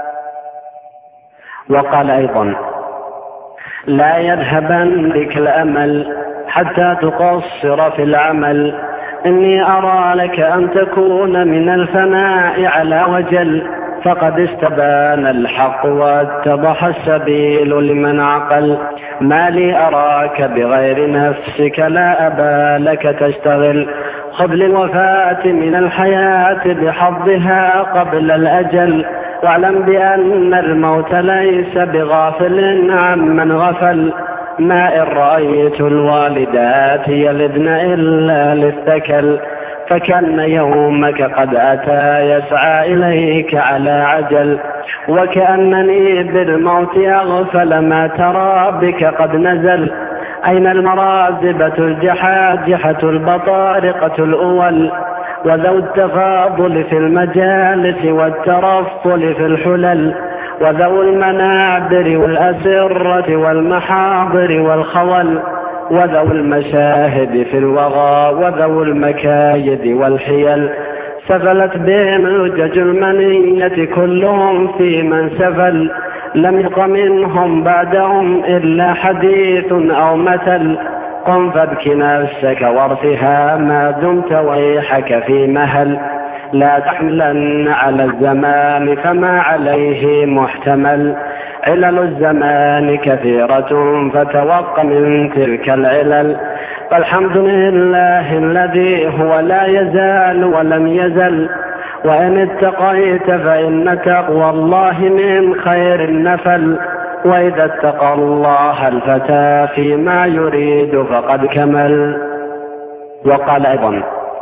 وقال أيضا: لا يذهبن بك الأمل حتى تقصر في العمل، إني أرى لك أن تكون من الفناء على وجل، فقد استبان الحق واتضح السبيل لمن عقل. ما لي أراك بغير نفسك لا أبا لك تشتغل، خذ للوفاة من الحياة بحظها قبل الأجل، واعلم بأن الموت ليس بغافل عمن غفل. ما إن رأيت الوالدات يلدن إلا للثكل، فكان يومك قد أتى يسعى إليك على عجل. وكأنني بالموت أغفل ما ترى بك قد نزل، أين المرازبة الجحاجحة البطارقة الأول، وذو التفاضل في المجالس والترفل في الحلل، وذو المنابر والأسرة والمحاضر والخول، وذو المشاهد في الوغى وذو المكايد والحيل. سفلت بهم الجج المنية كلهم في من سفل، لم يبق منهم بعدهم إلا حديث أو مثل. قم فابك نفسك وارثها ما دمت ويحك في مهل، لا تحملن على الزمان فما عليه محتمل. علل الزمان كثيرة فتوق من تلك العلل، فالحمد لله الذي هو لا يزال ولم يزل. وإن اتقيت فإن تقوى الله من خير النفل، وإذا اتقى الله الفتى فيما يريد فقد كمل. وقال أيضا: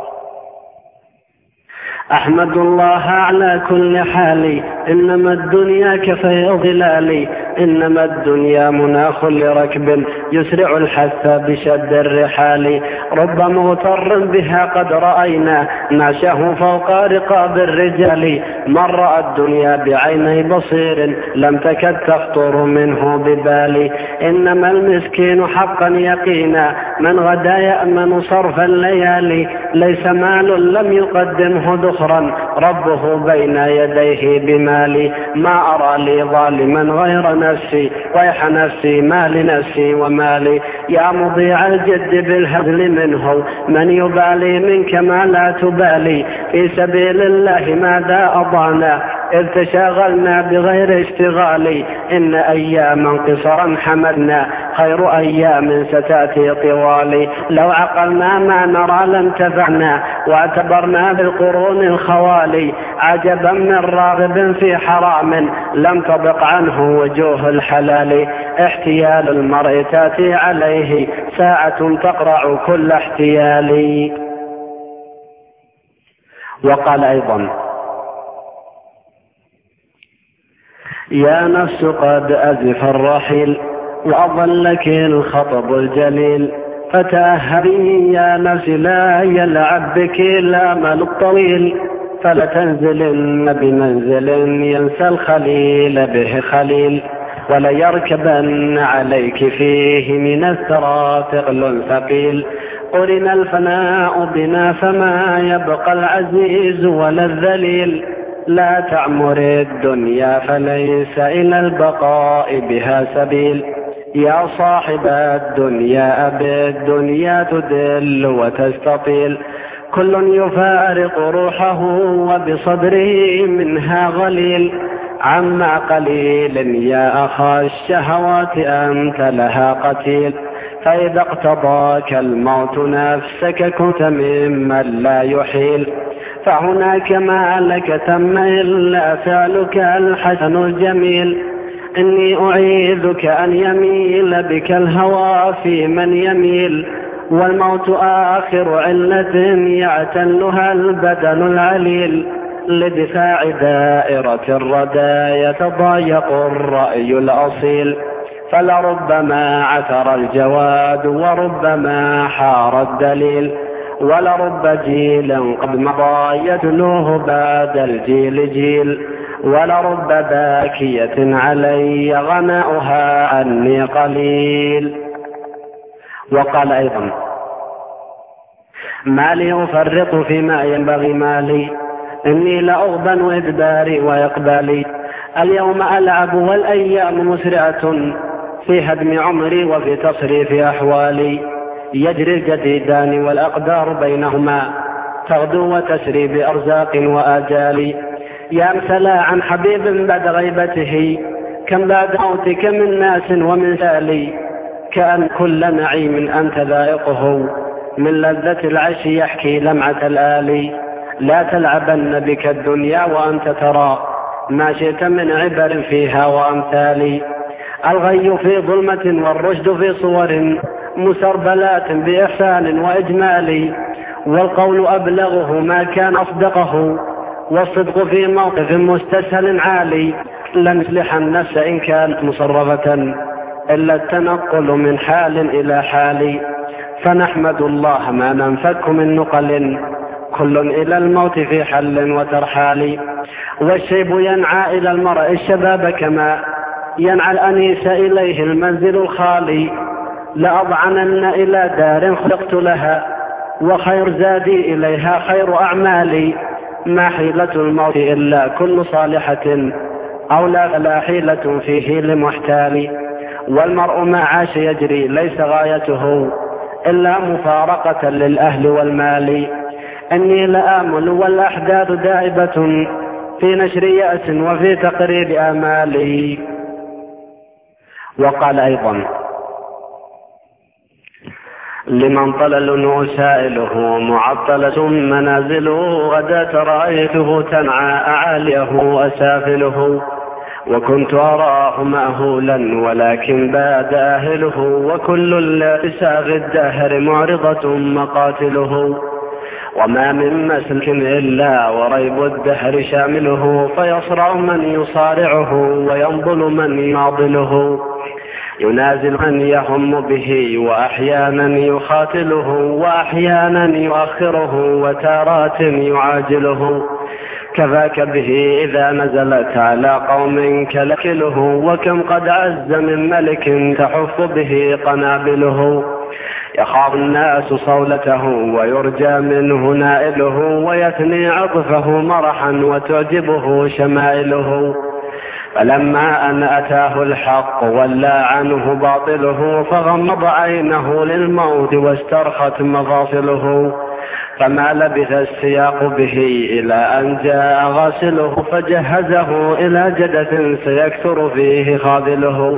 أحمد الله على كل حال، إنما الدنيا كفي ظلالي، إنما الدنيا مناخ لركب يسرع الحث بشد الرحال. رب مغتر بها قد رأينا نعشه فوق رقاب الرجال، من رأى الدنيا بعيني بصير لم تكد تخطر منه ببالي. إنما المسكين حقا يقينا من غدا يأمن صرف الليالي، ليس مال لم يقدمه ذخرا ربه بين يديه بمالي. ما أرى لي ظالما غير نفسي، ويح نفسي ما لنفسي ومالي. يا مضيع الجد بالهزل منه من يبالي منك ما لا تبالي، في سبيل الله ماذا أضعنا إذ تشاغلنا بغير اشتغال. إن أياما قصرا حملنا خير أيام ستأتي طوالي، لو عقلنا ما نرى لانتفعنا واعتبرنا بالقرون الخوالي. عجبا من راغب في حرام لم تضق عنه وجوه الحلال، احتيال المرء تأتي عليه ساعة تقرع كل احتيال. وقال أيضا: يا نفس قد أزف الرحيل وأضلك الخطب الجليل، فتأهبي يا نفس لا يلعب بك الأمل الطويل، فلتنزلن بمنزل ينسى الخليل به خليل، وليركبن عليك فيه من الثرى ثقل ثقيل. قرن الفناء بنا فما يبقى العزيز ولا الذليل، لا تعمر الدنيا فليس إلى البقاء بها سبيل. يا صاحب الدنيا أبي الدنيا تدل وتستطيل، كل يفارق روحه وبصدره منها غليل، عما قليل يا أخا الشهوات أنت لها قتيل، فإذا اقتضاك الموت نفسك كنت ممن لا يحيل، فهناك ما لك تم إلا فعلك الحسن الجميل، إني أعيذك أن يميل بك الهوى في من يميل، والموت آخر علة يعتلها البدن العليل، لدفاع دائرة الردى يتضايق الرأي الأصيل، فلربما عثر الجواد وربما حار الدليل، ولرب جيل قد مضى يتلوه بعد الجيل جيل، ولرب باكية علي غناؤها عني قليل. وقال أيضا: ما لي أفرط فيما ينبغي مالي، إني لأغبن إدباري وإقبالي، اليوم ألعب والأيام مسرعة في هدم عمري وفي تصريف أحوالي، يجري الجديدان والأقدار بينهما تغدو وتسري بأرزاق وآجال، يا امتلا عن حبيب بعد غيبته، كم بعد موتك من ناس ومن سالي، كأن كل نعيم أنت ذائقه من لذة العيش يحكي لمعة الآلي، لا تلعبن بك الدنيا وأنت ترى ما شئت من عبر فيها وأمثالي، الغي في ظلمة والرشد في صور مسربلات بإحسان وإجمال، والقول أبلغه ما كان أصدقه، والصدق في موقف مستسهل عالي، لن يصلح النفس إن كانت مصرفة إلا التنقل من حال إلى حال، فنحمد الله ما ننفك من نقل كل إلى الموت في حل وترحال، والشيب ينعى إلى المرء الشباب كما ينعى الأنيس إليه المنزل الخالي، لأضعنن إلى دار خلقت لها وخير زادي إليها خير أعمالي، ما حيلة الموت إلا كل صالحة أو لا فلا حيلة فيه لمحتال، والمرء ما عاش يجري ليس غايته إلا مفارقة للأهل والمال، أني لآمل والأحداث دائبة في نشر يأس وفي تقرير آمالي. وقال أيضا: لمن طلل وسائله معطلة منازله، غدا رأيته تنعى أعاليه أسافله، وكنت أراه مأهولا ولكن باد أهله، وكل لساغ الدهر معرضة مقاتله، وما من مسلك إلا وريب الدهر شامله، فيصرع من يصارعه وينضل من يناضله، ينازل من يهم به وأحيانا يخاتله، وأحيانا يؤخره وتارات يعاجله، كفاك به إذا نزلت على قوم كلكله، وكم قد عز من ملك تحف به قنابله، يخاف الناس صولته ويرجى منه نائله، ويثني عطفه مرحا وتعجبه شمائله، فلما أن أتاه الحق ولى عنه باطله، فغمض عينه للموت واسترخت مفاصله، فما لبث السياق به إلى أن جاء غاسله، فجهزه إلى جدث سيكثر فيه خاذله،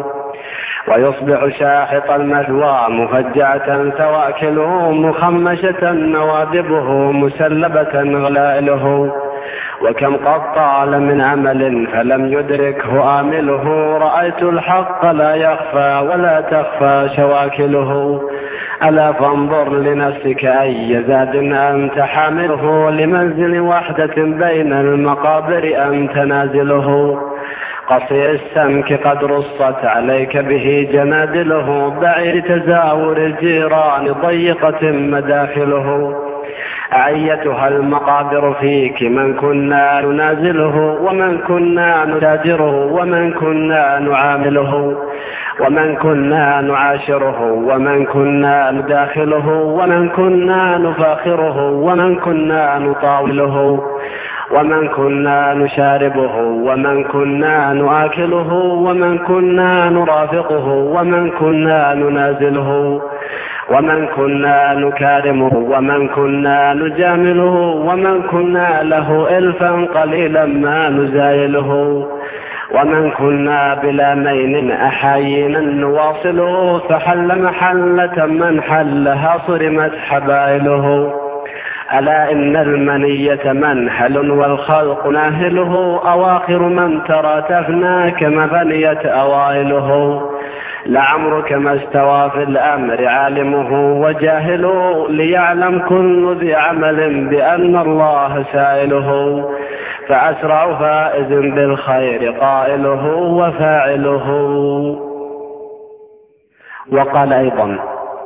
ويصبح شاحط المثوى مفجعة ثواكله، مخمشة نوادبه مسلبة غلائله، وكم قد طال من عمل فلم يدركه آمله، رأيت الحق لا يخفى ولا تخفى شواكله، ألا فانظر لنفسك أي زاد أنت حامله، لمنزل وحدة بين المقابر أنت نازله، قصير السمك قد رصت عليك به جنادله، بعيد تزاور الجيران ضيقة مداخله، أعيتها المقابر فيك من كنا ننازله، ومن كنا نتاجره، ومن كنا نعامله، ومن كنا نعاشره، ومن كنا نداخله، ومن كنا نفاخره، ومن كنا نطاوله، ومن كنا نشاربه، ومن كنا نآكله، ومن كنا نرافقه، ومن كنا ننازله، ومن كنا نكارمه ومن كنا نجامله ومن كنا له إلفا قليلا ما نزايله ومن كنا بلا مين أحايينا نواصله فحل محلة من حلها صرمت حبائله. ألا إن المنية منحل والخلق ناهله أواخر من ترى تفنى كما فنيت أوائله. لعمرك ما استوى في الأمر عالمه وجاهله ليعلم كل ذي عمل بأن الله سائله. فأسرع فائز بالخير قائله وفاعله. وقال أيضا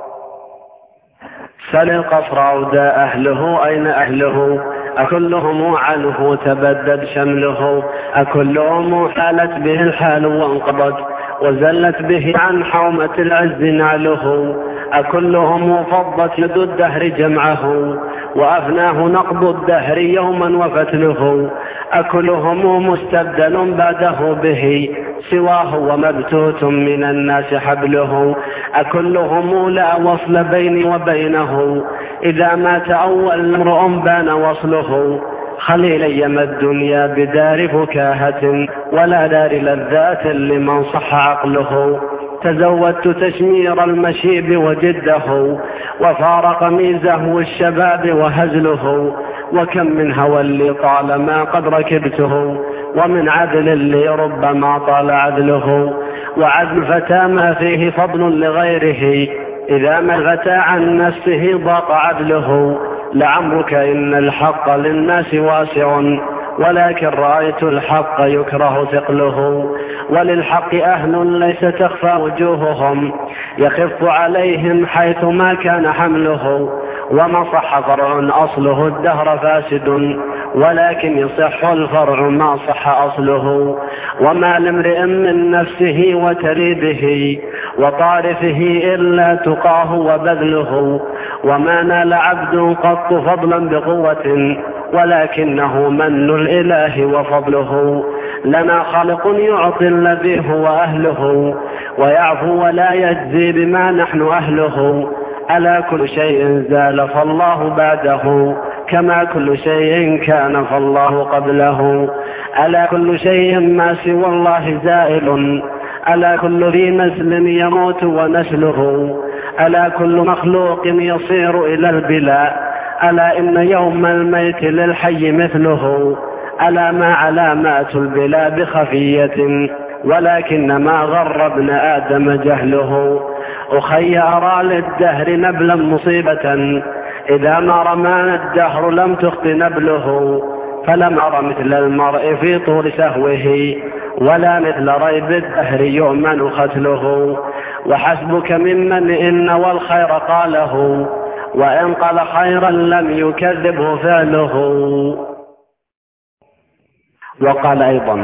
سل القصر عودا أهله أين أهله أكلهم عنه تبدد شمله أكلهم حالت به الحال وانقضت وزلت به عن حومة العز نعله أكلهم فضت يد الدهر جمعه وأفناه نقض الدهر يوما وفتله أكلهم مستبدل بعده به سواه ومبتوت من الناس حبله أكلهم لا وصل بيني وبينه إذا مات أول امرؤ بان وصله خليلي ما الدنيا بدار فكاهة ولا دار لذات لمن صح عقله تزودت تشمير المشيب وجده وفارق ميزه الشباب وهزله وكم من هوى اللي طالما قد ركبته ومن عدل اللي ربما طال عدله وعدل فتى ما فيه فضل لغيره إذا ما غتى عن نفسه ضاق عدله لعمرك إن الحق للناس واسع ولكن رأيت الحق يكره ثقله وللحق أهل ليس تخفى وجوههم يخف عليهم حيث ما كان حمله وما صح فرع أصله الدهر فاسد ولكن يصح الفرع ما صح أصله وما لامرئ من نفسه وتريبه وطارفه إلا تقاه وبذله وما نال عبد قط فضلا بقوة ولكنه من الإله وفضله لنا خالق يعطي الذي هو أهله ويعفو ولا يجزي بما نحن أهله ألا كل شيء زال فالله بعده كما كل شيء كان فالله قبله ألا كل شيء ما سوى الله زائل ألا كل ذي نسل يموت ونسله ألا كل مخلوق يصير إلى البلاء ألا إن يوم الميت للحي مثله ألا ما علامات البلا بخفية ولكن ما غر ابن آدم جهله أخي أرى للدهر نبلا مصيبة إذا ما رمان الدهر لم تخط نبله فلم أر مثل المرء في طول سهوه ولا مثل ريب الدهر يؤمن ختله وحسبك ممن إن والخير قاله وإن قال خيرا لم يكذبه فعله. وقال أيضا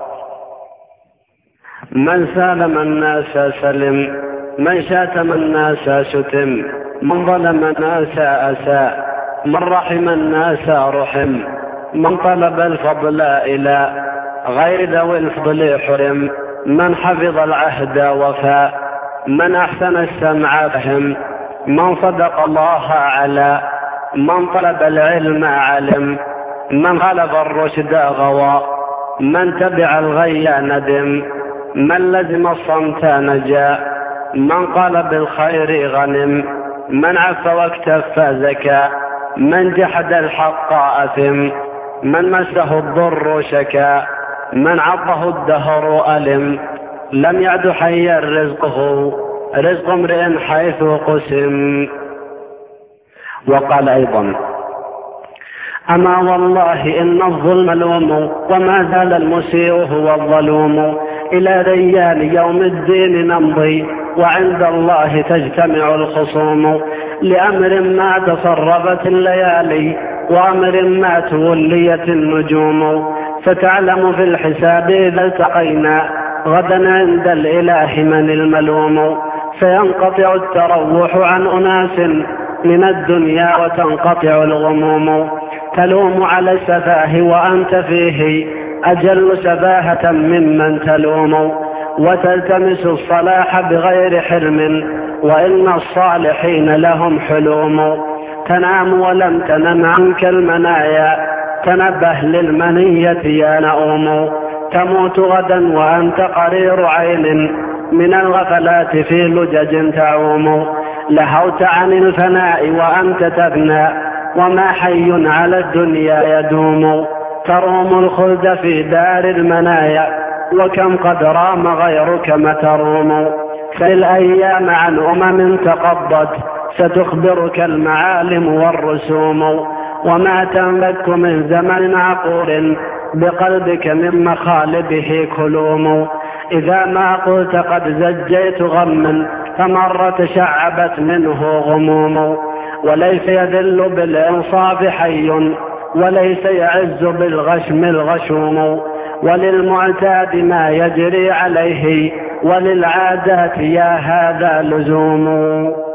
من سالم الناس سلم من شاتم الناس شتم من ظلم الناس أساء من رحم الناس رحم من طلب الفضل إلى غير ذوي الفضل حرم من حفظ العهد وفاء من أحسن السمع فهم من صدق الله على من طلب العلم علم من خلف الرشد غوى من تبع الغي ندم من لزم الصمت نجا من قال بالخير غنم من عف واكتف زكا من جحد الحق أثم من مسه الضر شكا من عضه الدهر ألم لم يعد حيا رزقه رزق امرئ حيث قسم. وقال أيضا أما والله إن الظلم لوم وما زال المسيء هو الظلوم إلى ريان يوم الدين نمضي وعند الله تجتمع الخصوم لأمر ما تصرفت الليالي وأمر ما توليت النجوم فتعلم في الحساب إذا التقينا غدا عند الإله من الملوم فينقطع التروح عن أناس من الدنيا وتنقطع الغموم تلوم على السفاه وأنت فيه أجل سفاهة ممن تلوم وتلتمس الصلاح بغير حلم وإن الصالحين لهم حلوم. تنام ولم تنم عنك المنايا، تنبه للمنية يا نؤوم. تموت غدا وأنت قرير عين، من الغفلات في لجج تعوم. لهوت عن الفناء وأنت تفنى، وما حي على الدنيا يدوم. تروم الخلد في دار المنايا، وكم قد رام غيرك ما تروم. فالأيام عن أمم تقضت، ستخبرك المعالم والرسوم. وما تنفك من زمن عقور، بقلبك من مخالبه كلوم. إذا ما قلت قد زجيت غما، فمر تشعبت منه غموم. وليس يذل بالإنصاف حي، وليس يعز بالغشم الغشوم. وللمعتاد ما يجري عليه، وللعادات يا هذا لزوم.